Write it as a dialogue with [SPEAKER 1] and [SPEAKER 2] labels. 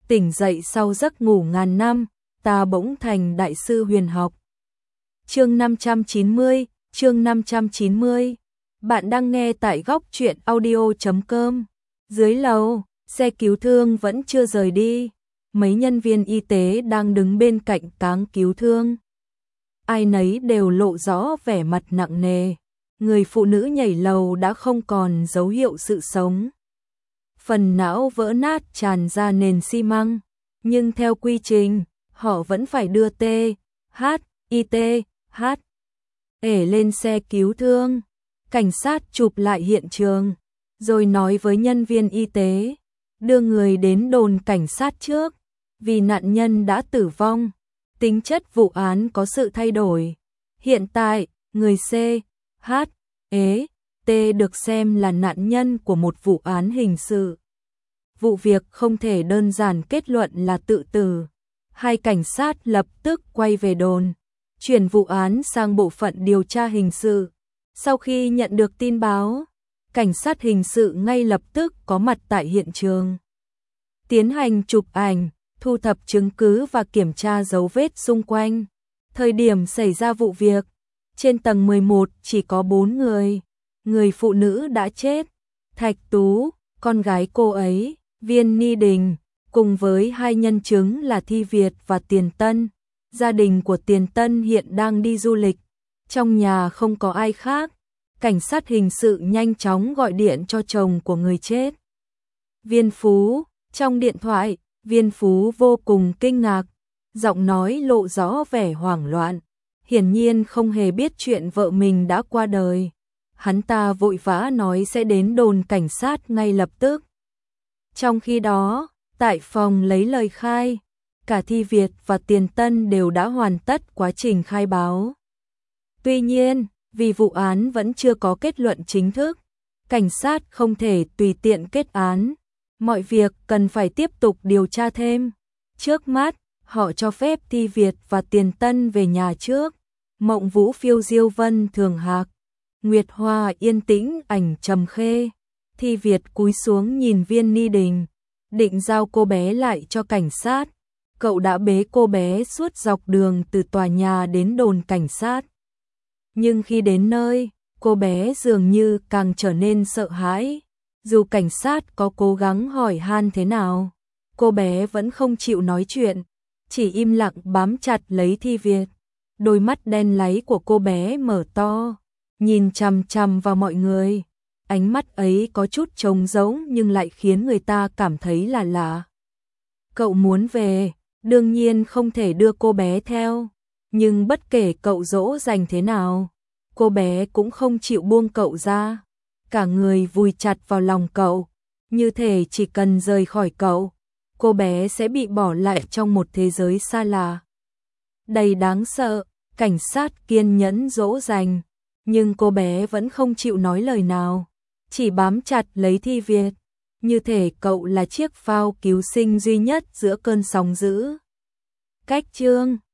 [SPEAKER 1] tỉnh dậy sau giấc ngủ ngàn năm, ta bỗng thành đại sư huyền học. Chương 590, chương 590. Bạn đang nghe tại góc truyện audio.com. Dưới lầu, xe cứu thương vẫn chưa rời đi. Mấy nhân viên y tế đang đứng bên cạnh cáng cứu thương. Ai nấy đều lộ rõ vẻ mặt nặng nề. Người phụ nữ nhảy lầu đã không còn dấu hiệu sự sống. Phần não vỡ nát tràn ra nền xi măng. Nhưng theo quy trình, họ vẫn phải đưa ê lên xe cứu thương. Cảnh sát chụp lại hiện trường, rồi nói với nhân viên y tế, đưa người đến đồn cảnh sát trước, vì nạn nhân đã tử vong. Tính chất vụ án có sự thay đổi. Hiện tại, người T được xem là nạn nhân của một vụ án hình sự. Vụ việc không thể đơn giản kết luận là tự tử. Hai cảnh sát lập tức quay về đồn, chuyển vụ án sang bộ phận điều tra hình sự. Sau khi nhận được tin báo, cảnh sát hình sự ngay lập tức có mặt tại hiện trường, tiến hành chụp ảnh, thu thập chứng cứ và kiểm tra dấu vết xung quanh. Thời điểm xảy ra vụ việc, trên tầng 11 chỉ có 4 người. Người phụ nữ đã chết, Thạch Tú, con gái cô ấy, Viên Ni Đình, cùng với hai nhân chứng là Thi Việt và Tiền Tân. Gia đình của Tiền Tân hiện đang đi du lịch, trong nhà không có ai khác. Cảnh sát hình sự nhanh chóng gọi điện cho chồng của người chết, Viên Phú. Trong điện thoại, Viên Phú vô cùng kinh ngạc, giọng nói lộ rõ vẻ hoảng loạn, hiển nhiên không hề biết chuyện vợ mình đã qua đời. Hắn ta vội vã nói sẽ đến đồn cảnh sát ngay lập tức. Trong khi đó, tại phòng lấy lời khai, cả Thi Việt và Tiền Tân đều đã hoàn tất quá trình khai báo. Tuy nhiên, vì vụ án vẫn chưa có kết luận chính thức, cảnh sát không thể tùy tiện kết án. Mọi việc cần phải tiếp tục điều tra thêm. Trước mắt, họ cho phép Thi Việt và Tiền Tân về nhà trước. Mộng Vũ phiêu diêu vân thường hạc, Nguyệt Hoa yên tĩnh ảnh trầm khê. Thi Việt cúi xuống nhìn Viên Ni Đình, định giao cô bé lại cho cảnh sát. Cậu đã bế cô bé suốt dọc đường từ tòa nhà đến đồn cảnh sát. Nhưng khi đến nơi, cô bé dường như càng trở nên sợ hãi. Dù cảnh sát có cố gắng hỏi han thế nào, cô bé vẫn không chịu nói chuyện, chỉ im lặng bám chặt lấy Thi Việt. Đôi mắt đen láy của cô bé mở to, nhìn chằm chằm vào mọi người. Ánh mắt ấy có chút trống rỗng nhưng lại khiến người ta cảm thấy là lạ. Cậu muốn về, đương nhiên không thể đưa cô bé theo. Nhưng bất kể cậu dỗ dành thế nào, cô bé cũng không chịu buông cậu ra. Cả người vùi chặt vào lòng cậu, như thể chỉ cần rời khỏi cậu, cô bé sẽ bị bỏ lại trong một thế giới xa lạ. Đầy đáng sợ, cảnh sát kiên nhẫn dỗ dành, nhưng cô bé vẫn không chịu nói lời nào, chỉ bám chặt lấy Thi Việt, như thể cậu là chiếc phao cứu sinh duy nhất giữa cơn sóng dữ. Cách chương